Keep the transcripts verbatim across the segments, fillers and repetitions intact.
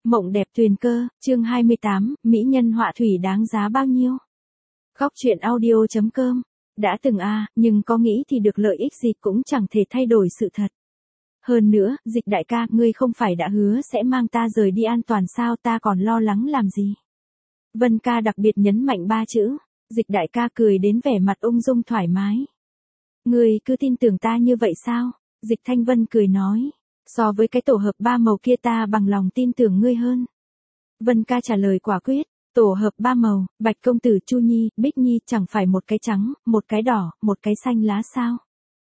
Mộng đẹp tuyền cơ, chương hai mươi tám, mỹ nhân họa thủy đáng giá bao nhiêu? Góc truyện audio chấm com. Đã từng a, à, nhưng có nghĩ thì được lợi ích gì cũng chẳng thể thay đổi sự thật. Hơn nữa, Dịch đại ca, ngươi không phải đã hứa sẽ mang ta rời đi an toàn sao, ta còn lo lắng làm gì? Vân ca đặc biệt nhấn mạnh ba chữ. Dịch đại ca cười đến vẻ mặt ung dung thoải mái. Ngươi cứ tin tưởng ta như vậy sao? Dịch Thanh Vân cười nói. So với cái tổ hợp ba màu kia ta bằng lòng tin tưởng ngươi hơn. Vân ca trả lời quả quyết. Tổ hợp ba màu, Bạch công tử, Chu Nhi, Bích Nhi chẳng phải một cái trắng, một cái đỏ, một cái xanh lá sao?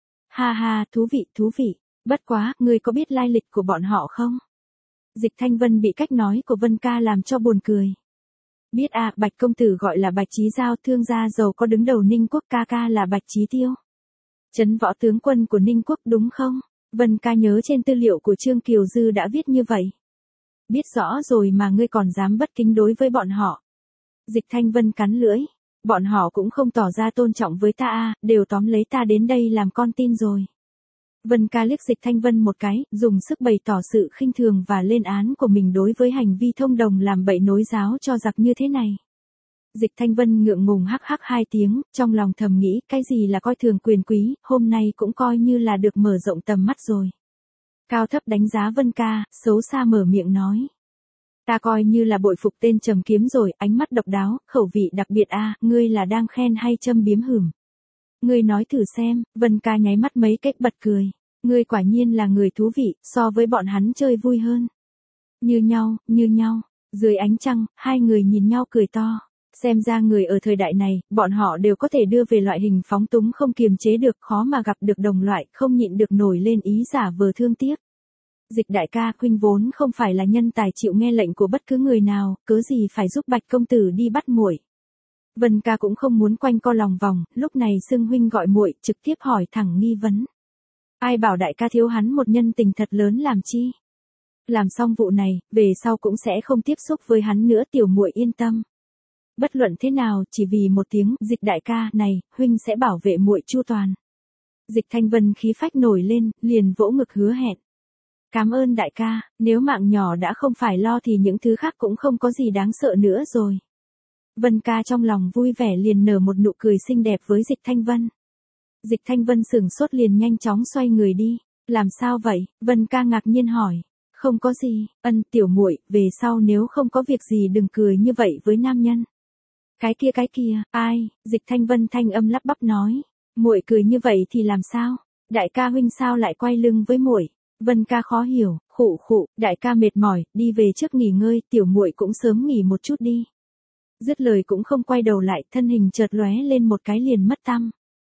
Ha ha, thú vị, thú vị. Bất quá, ngươi có biết lai lịch của bọn họ không? Dịch Thanh Vân bị cách nói của Vân ca làm cho buồn cười. Biết à, Bạch công tử gọi là Bạch Chí Giao, thương gia giàu có đứng đầu Ninh Quốc, ca ca là Bạch Chí Tiêu. Trấn võ tướng quân của Ninh Quốc đúng không? Vân ca nhớ trên tư liệu của Trương Kiều Dư đã viết như vậy. Biết rõ rồi mà ngươi còn dám bất kính đối với bọn họ. Dịch Thanh Vân cắn lưỡi. Bọn họ cũng không tỏ ra tôn trọng với ta à, đều tóm lấy ta đến đây làm con tin rồi. Vân ca liếc Dịch Thanh Vân một cái, dùng sức bày tỏ sự khinh thường và lên án của mình đối với hành vi thông đồng làm bậy nối giáo cho giặc như thế này. Dịch Thanh Vân ngượng ngùng hắc hắc hai tiếng, trong lòng thầm nghĩ, cái gì là coi thường quyền quý, hôm nay cũng coi như là được mở rộng tầm mắt rồi. Cao thấp đánh giá Vân ca, xấu xa mở miệng nói. Ta coi như là bội phục tên Trầm Kiếm rồi, ánh mắt độc đáo, khẩu vị đặc biệt a, à, ngươi là đang khen hay châm biếm hửm? Ngươi nói thử xem. Vân ca nháy mắt mấy cách bật cười. Ngươi quả nhiên là người thú vị, so với bọn hắn chơi vui hơn. Như nhau, như nhau. Dưới ánh trăng, hai người nhìn nhau cười to. Xem ra người ở thời đại này, bọn họ đều có thể đưa về loại hình phóng túng không kiềm chế được, khó mà gặp được đồng loại, không nhịn được nổi lên ý giả vờ thương tiếc. Dịch đại ca, huynh vốn không phải là nhân tài chịu nghe lệnh của bất cứ người nào, cớ gì phải giúp Bạch công tử đi bắt muội. Vân ca cũng không muốn quanh co lòng vòng, lúc này xưng huynh gọi muội, trực tiếp hỏi thẳng nghi vấn. Ai bảo đại ca thiếu hắn một nhân tình thật lớn làm chi? Làm xong vụ này, về sau cũng sẽ không tiếp xúc với hắn nữa, tiểu muội yên tâm. Bất luận thế nào, chỉ vì một tiếng Dịch đại ca này, huynh sẽ bảo vệ muội chu toàn. Dịch Thanh Vân khí phách nổi lên, liền vỗ ngực hứa hẹn. Cảm ơn đại ca, nếu mạng nhỏ đã không phải lo thì những thứ khác cũng không có gì đáng sợ nữa rồi. Vân ca trong lòng vui vẻ liền nở một nụ cười xinh đẹp với Dịch Thanh Vân. Dịch Thanh Vân sửng sốt liền nhanh chóng xoay người đi. Làm sao vậy? Vân ca ngạc nhiên hỏi. Không có gì, ân tiểu muội, về sau nếu không có việc gì đừng cười như vậy với nam nhân. Cái kia cái kia, ai? Dịch Thanh Vân thanh âm lắp bắp nói. Muội cười như vậy thì làm sao? Đại ca huynh sao lại quay lưng với muội? Vân ca khó hiểu, khụ khụ, đại ca mệt mỏi, đi về trước nghỉ ngơi, tiểu muội cũng sớm nghỉ một chút đi. Dứt lời cũng không quay đầu lại, thân hình chợt lóe lên một cái liền mất tăm.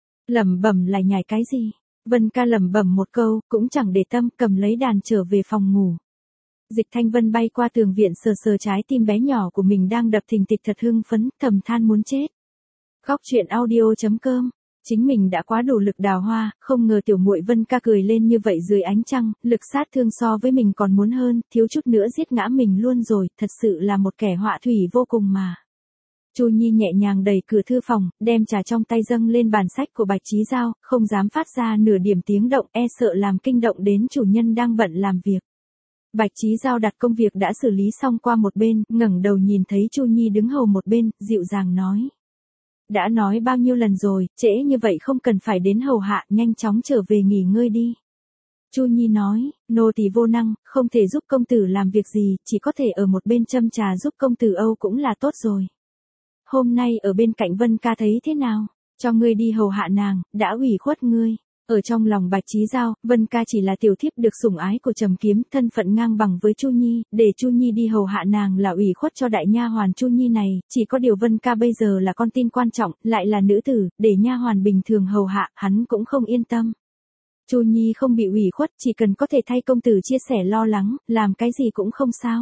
Lẩm bẩm lại nhảy cái gì? Vân ca lẩm bẩm một câu, cũng chẳng để tâm, cầm lấy đàn trở về phòng ngủ. Dịch Thanh Vân bay qua tường viện sờ sờ trái tim bé nhỏ của mình đang đập thình thịch thật hưng phấn, thầm than muốn chết. Góc truyện audio chấm com. Chính mình đã quá đủ lực đào hoa, không ngờ tiểu muội Vân ca cười lên như vậy dưới ánh trăng, lực sát thương so với mình còn muốn hơn, thiếu chút nữa giết ngã mình luôn rồi, thật sự là một kẻ họa thủy vô cùng mà. Chu Nhi nhẹ nhàng đẩy cửa thư phòng, đem trà trong tay dâng lên bàn sách của Bạch Chí Giao, không dám phát ra nửa điểm tiếng động, e sợ làm kinh động đến chủ nhân đang bận làm việc. Bạch Chí Giao đặt công việc đã xử lý xong qua một bên, ngẩng đầu nhìn thấy Chu Nhi đứng hầu một bên, dịu dàng nói. Đã nói bao nhiêu lần rồi, trễ như vậy không cần phải đến hầu hạ, nhanh chóng trở về nghỉ ngơi đi. Chu Nhi nói, nô tỳ vô năng, không thể giúp công tử làm việc gì, chỉ có thể ở một bên châm trà giúp công tử Âu cũng là tốt rồi. Hôm nay ở bên cạnh Vân ca thấy thế nào? Cho ngươi đi hầu hạ nàng, đã ủy khuất ngươi. Ở trong lòng Bạch Chí Giao, Vân ca chỉ là tiểu thiếp được sủng ái của Trầm Kiếm, thân phận ngang bằng với Chu Nhi, để Chu Nhi đi hầu hạ nàng là ủy khuất cho đại nha hoàn Chu Nhi này, chỉ có điều Vân ca bây giờ là con tin quan trọng, lại là nữ tử, để nha hoàn bình thường hầu hạ, hắn cũng không yên tâm. Chu Nhi không bị ủy khuất, chỉ cần có thể thay công tử chia sẻ lo lắng, làm cái gì cũng không sao.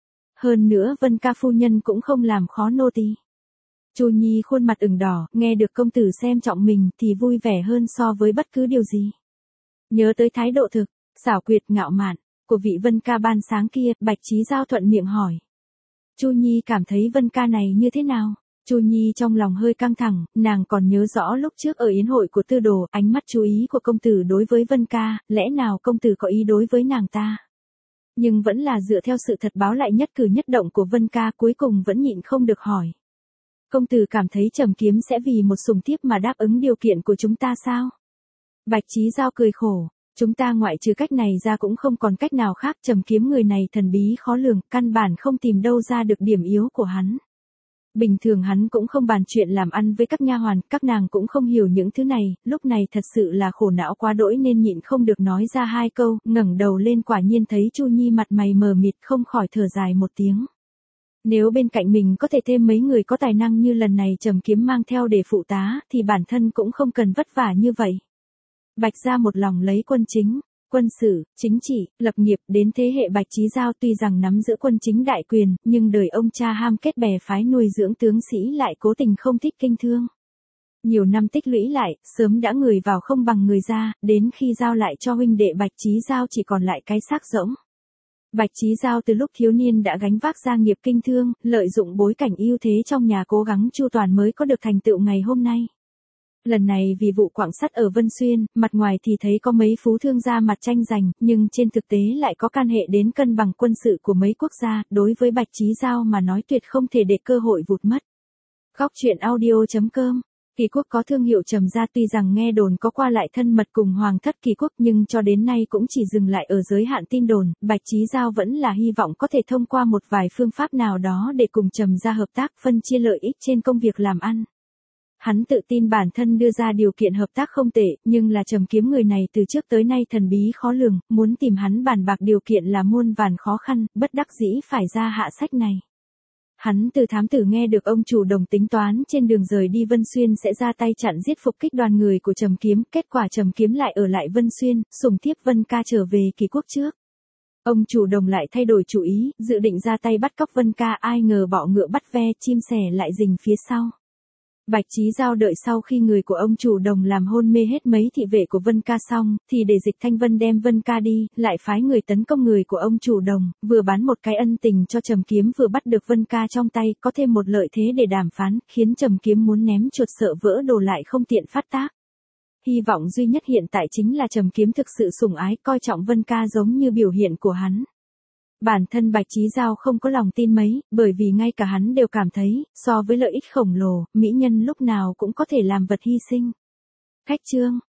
Hơn nữa Vân ca phu nhân cũng không làm khó nô tỳ. Chu Nhi khuôn mặt ửng đỏ, nghe được công tử xem trọng mình thì vui vẻ hơn so với bất cứ điều gì. Nhớ tới thái độ thực, xảo quyệt ngạo mạn của vị Vân ca ban sáng kia, Bạch Chí Giao thuận miệng hỏi. Chu Nhi cảm thấy Vân ca này như thế nào? Chu Nhi trong lòng hơi căng thẳng, nàng còn nhớ rõ lúc trước ở yến hội của Tư Đồ, ánh mắt chú ý của công tử đối với Vân ca, lẽ nào công tử có ý đối với nàng ta? Nhưng vẫn là dựa theo sự thật báo lại nhất cử nhất động của Vân Ca, cuối cùng vẫn nhịn không được hỏi. Công tử cảm thấy Trầm Kiếm sẽ vì một sủng thiếp mà đáp ứng điều kiện của chúng ta sao? Bạch Chí Giao cười khổ, chúng ta ngoại trừ cách này ra cũng không còn cách nào khác. Trầm Kiếm người này thần bí khó lường, căn bản không tìm đâu ra được điểm yếu của hắn. Bình thường hắn cũng không bàn chuyện làm ăn với các nha hoàn, các nàng cũng không hiểu những thứ này, lúc này thật sự là khổ não quá đỗi nên nhịn không được nói ra hai câu, ngẩng đầu lên quả nhiên thấy Chu Nhi mặt mày mờ mịt, không khỏi thở dài một tiếng. Nếu bên cạnh mình có thể thêm mấy người có tài năng như lần này Trầm Kiếm mang theo để phụ tá, thì bản thân cũng không cần vất vả như vậy. Bạch gia một lòng lấy quân chính, quân sự, chính trị, lập nghiệp, đến thế hệ Bạch Chí Giao tuy rằng nắm giữ quân chính đại quyền, nhưng đời ông cha ham kết bè phái nuôi dưỡng tướng sĩ lại cố tình không thích kinh thương. Nhiều năm tích lũy lại, sớm đã người vào không bằng người ra, đến khi giao lại cho huynh đệ Bạch Chí Giao chỉ còn lại cái xác rỗng. Bạch Chí Giao từ lúc thiếu niên đã gánh vác gia nghiệp kinh thương, lợi dụng bối cảnh ưu thế trong nhà cố gắng chu toàn mới có được thành tựu ngày hôm nay. Lần này vì vụ quặng sắt ở Vân Xuyên, mặt ngoài thì thấy có mấy phú thương gia mặt tranh giành, nhưng trên thực tế lại có can hệ đến cân bằng quân sự của mấy quốc gia, đối với Bạch Chí Giao mà nói tuyệt không thể để cơ hội vụt mất. Góc truyện audio chấm com. Kỳ Quốc có thương hiệu Trầm gia, tuy rằng nghe đồn có qua lại thân mật cùng Hoàng thất Kỳ Quốc nhưng cho đến nay cũng chỉ dừng lại ở giới hạn tin đồn. Bạch Chí Giao vẫn là hy vọng có thể thông qua một vài phương pháp nào đó để cùng Trầm gia hợp tác, phân chia lợi ích trên công việc làm ăn. Hắn tự tin bản thân đưa ra điều kiện hợp tác không tệ, nhưng là Trầm Kiếm người này từ trước tới nay thần bí khó lường, muốn tìm hắn bàn bạc điều kiện là muôn vàn khó khăn, bất đắc dĩ phải ra hạ sách này. Hắn từ thám tử nghe được ông chủ Đồng tính toán trên đường rời đi Vân Xuyên sẽ ra tay chặn giết phục kích đoàn người của Trầm Kiếm, kết quả Trầm Kiếm lại ở lại Vân Xuyên, sủng thiếp Vân Ca trở về Kỳ Quốc trước. Ông chủ Đồng lại thay đổi chủ ý, dự định ra tay bắt cóc Vân Ca, ai ngờ bọ ngựa bắt ve, chim sẻ lại rình phía sau. Bạch Chí Giao đợi sau khi người của ông chủ Đồng làm hôn mê hết mấy thị vệ của Vân Ca xong, thì để Dịch Thanh Vân đem Vân Ca đi, lại phái người tấn công người của ông chủ Đồng, vừa bán một cái ân tình cho Trầm Kiếm vừa bắt được Vân Ca trong tay, có thêm một lợi thế để đàm phán, khiến Trầm Kiếm muốn ném chuột sợ vỡ đồ lại không tiện phát tác. Hy vọng duy nhất hiện tại chính là Trầm Kiếm thực sự sủng ái, coi trọng Vân Ca giống như biểu hiện của hắn. Bản thân Bạch Chí Giao không có lòng tin mấy, bởi vì ngay cả hắn đều cảm thấy, so với lợi ích khổng lồ, mỹ nhân lúc nào cũng có thể làm vật hy sinh. Khách chương